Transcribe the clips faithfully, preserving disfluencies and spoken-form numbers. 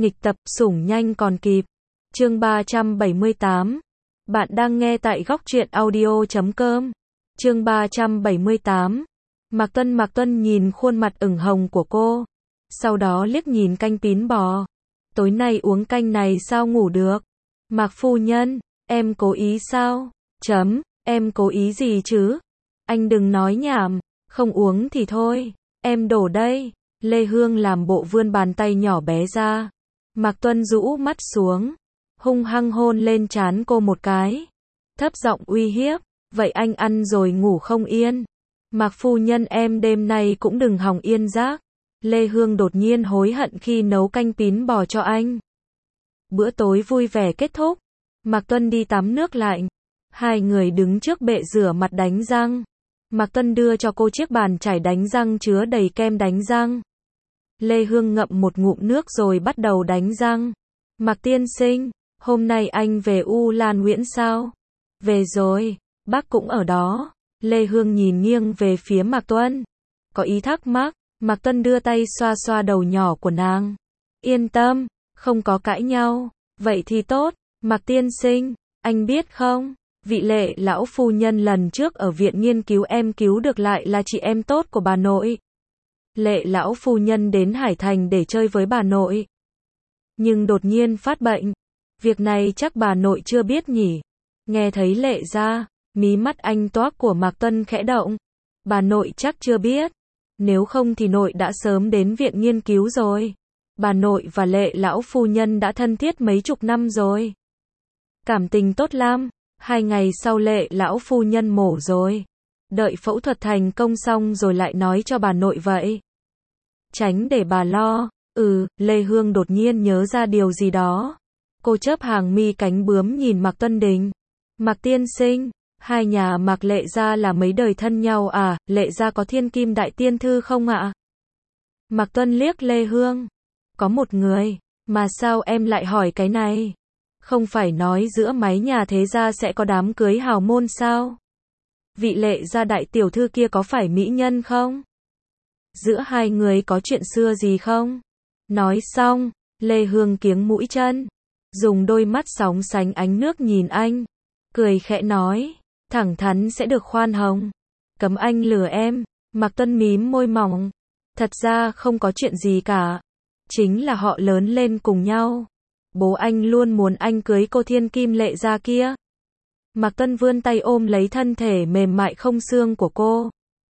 Nghịch tập, sủng nhanh còn kịp. Chương ba trăm bảy mươi tám. Bạn đang nghe tại góc truyện audio chấm com. Chương ba trăm bảy mươi tám. Mạc Tuân Mạc Tuân nhìn khuôn mặt ửng hồng của cô. Sau đó liếc nhìn canh pín bò. Tối nay uống canh này sao ngủ được? Mạc phu nhân, em cố ý sao? Chấm, em cố ý gì chứ? Anh đừng nói nhảm, không uống thì thôi. Em đổ đây. Lê Hương làm bộ vươn bàn tay nhỏ bé ra. Mạc Tuân rũ mắt xuống, hung hăng hôn lên trán cô một cái. Thấp giọng uy hiếp, vậy anh ăn rồi ngủ không yên. Mạc phu nhân em đêm nay cũng đừng hòng yên giấc. Lê Hương đột nhiên hối hận khi nấu canh pín bò cho anh. Bữa tối vui vẻ kết thúc. Mạc Tuân đi tắm nước lạnh. Hai người đứng trước bệ rửa mặt đánh răng. Mạc Tuân đưa cho cô chiếc bàn chải đánh răng chứa đầy kem đánh răng. Lê Hương ngậm một ngụm nước rồi bắt đầu đánh răng. Mạc tiên sinh, hôm nay anh về U Lan Nguyễn sao? Về rồi, bác cũng ở đó. Lê Hương nhìn nghiêng về phía Mạc Tuân. Có ý thắc mắc, Mạc Tuân đưa tay xoa xoa đầu nhỏ của nàng. Yên tâm, không có cãi nhau. Vậy thì tốt, Mạc tiên sinh, anh biết không? Vị Lệ lão phu nhân lần trước ở viện nghiên cứu em cứu được lại là chị em tốt của bà nội. Lệ lão phu nhân đến Hải Thành để chơi với bà nội. Nhưng đột nhiên phát bệnh. Việc này chắc bà nội chưa biết nhỉ. Nghe thấy Lệ ra, mí mắt anh toác của Mạc Tuân khẽ động. Bà nội chắc chưa biết. Nếu không thì nội đã sớm đến viện nghiên cứu rồi. Bà nội và Lệ lão phu nhân đã thân thiết mấy chục năm rồi. Cảm tình tốt lắm. Hai ngày sau Lệ lão phu nhân mổ rồi. Đợi phẫu thuật thành công xong rồi lại nói cho bà nội vậy. Tránh để bà lo. Ừ, Lê Hương đột nhiên nhớ ra điều gì đó. Cô chớp hàng mi cánh bướm nhìn Mạc Tuân Đình. Mạc tiên sinh, hai nhà Mạc Lệ gia là mấy đời thân nhau à? Lệ gia có thiên kim đại tiên thư không ạ? Mạc Tuân liếc Lê Hương. Có một người, mà sao em lại hỏi cái này? Không phải nói giữa mấy nhà thế gia sẽ có đám cưới hào môn sao? Vị Lệ gia đại tiểu thư kia có phải mỹ nhân không? Giữa hai người có chuyện xưa gì không? Nói xong, Lê Hương kiếng mũi chân, dùng đôi mắt sóng sánh ánh nước nhìn anh, cười khẽ nói, thẳng thắn sẽ được khoan hồng. Cấm anh lừa em. Mạc Tuân mím môi mỏng. Thật ra không có chuyện gì cả. Chính là họ lớn lên cùng nhau. Bố anh luôn muốn anh cưới cô thiên kim Lệ gia kia. Mạc Tuân vươn tay ôm lấy thân thể mềm mại không xương của cô.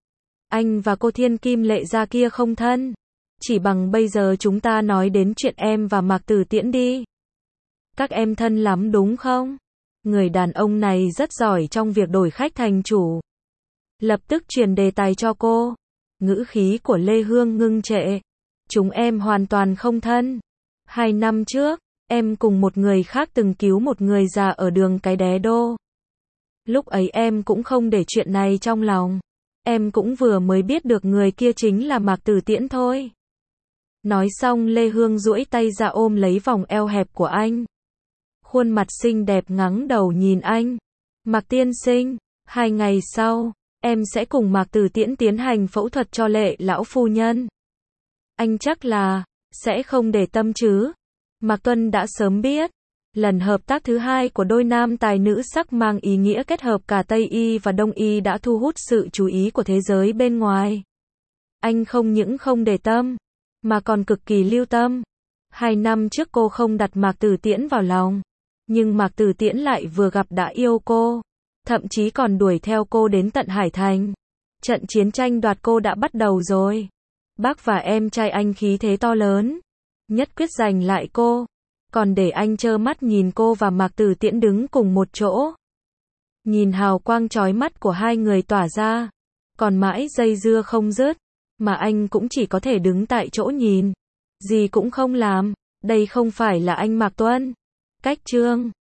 Anh và cô thiên kim Lệ gia kia không thân. Chỉ bằng bây giờ chúng ta nói đến chuyện em và Mạc Tử Tiễn đi. Các em thân lắm đúng không? Người đàn ông này rất giỏi trong việc đổi khách thành chủ. Lập tức truyền đề tài cho cô. Ngữ khí của Lê Hương ngưng trệ. Chúng em hoàn toàn không thân. Hai năm trước, em cùng một người khác từng cứu một người già ở đường cái Đé Đô. Lúc ấy em cũng không để chuyện này trong lòng. Em cũng vừa mới biết được người kia chính là Mạc Tử Tiễn thôi. Nói xong Lê Hương duỗi tay ra ôm lấy vòng eo hẹp của anh. Khuôn mặt xinh đẹp ngẩng đầu nhìn anh. Mạc tiên sinh, hai ngày sau, em sẽ cùng Mạc Tử Tiễn tiến hành phẫu thuật cho Lệ lão phu nhân. Anh chắc là, sẽ không để tâm chứ. Mạc Tuân đã sớm biết. Lần hợp tác thứ hai của đôi nam tài nữ sắc mang ý nghĩa kết hợp cả Tây Y và Đông Y đã thu hút sự chú ý của thế giới bên ngoài. Anh không những không để tâm, mà còn cực kỳ lưu tâm. Hai năm trước cô không đặt Mạc Tử Tiễn vào lòng. Nhưng Mạc Tử Tiễn lại vừa gặp đã yêu cô. Thậm chí còn đuổi theo cô đến tận Hải Thành. Trận chiến tranh đoạt cô đã bắt đầu rồi. Bác và em trai anh khí thế to lớn. Nhất quyết giành lại cô. Còn để anh trơ mắt nhìn cô và Mạc Tử Tiễn đứng cùng một chỗ. Nhìn hào quang chói mắt của hai người tỏa ra. Còn mãi dây dưa không dứt. Mà anh cũng chỉ có thể đứng tại chỗ nhìn. Gì cũng không làm. Đây không phải là anh Mạc Tuân. Cách chương